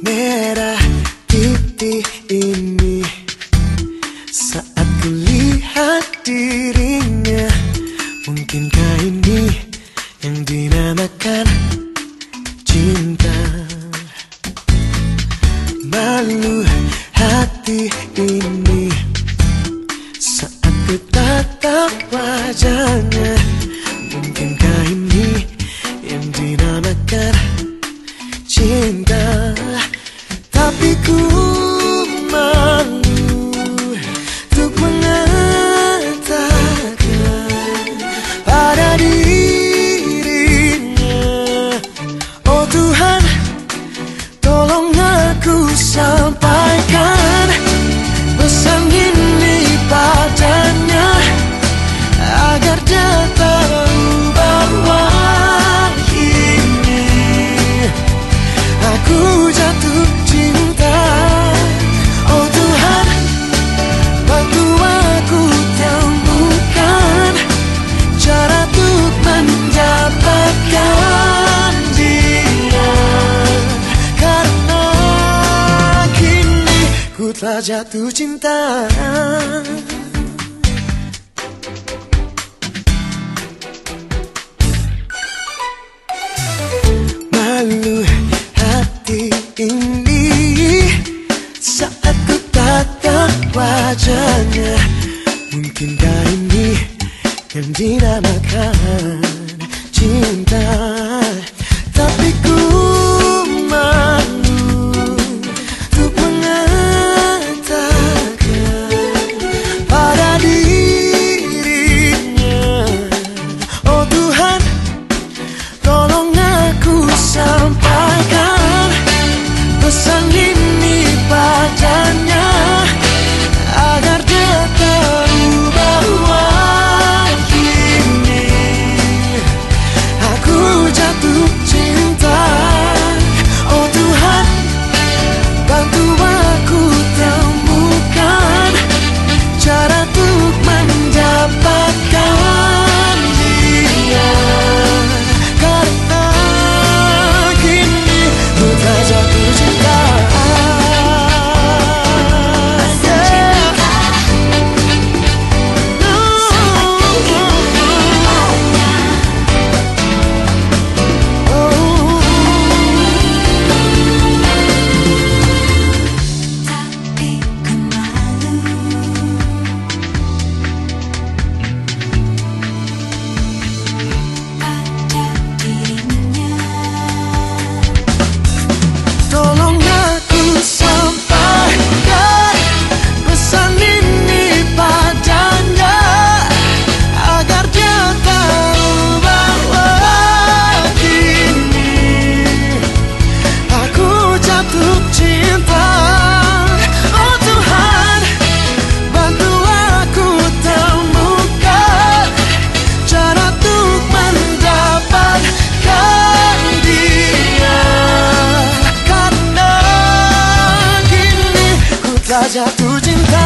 merah titik ini saat kulihat dirinya. Mungkinkah ini yang dinamakan cinta? Malu hati ini saat ku tatap wajahnya. Mungkinkah ini yang dinamakan cinta? Tapi ku malu untuk mengatakan pada dirinya. Oh Tuhan, tolong aku sampaikan pesan ini padanya, agar dia tahu bahwa kini aku jatuh cinta. Oh Tuhan, bantu aku temukan cara untuk mendapatkan dia, karena kini ku telah jatuh cinta. Malu hati ini saat ku tatap wajahnya. Mungkinkah ini yang dinamakan cinta? Tapi ku malu untuk mengatakan pada dirinya. Oh Tuhan, tolong aku sampaikan pesan ini padanya, agar dia tahu bahwa kini aku jatuh cinta. Oh Tuhan, bantu aku temukan cara untuk mendapatkan dia, karena kini ku telah jatuh cinta. Tolong aku sampaikan pesan ini padanya, agar dia tahu bahwa kini aku jatuh cinta. Oh Tuhan, bantu aku temukan cara untuk mendapatkan dia, karena kini ku telah jatuh cinta.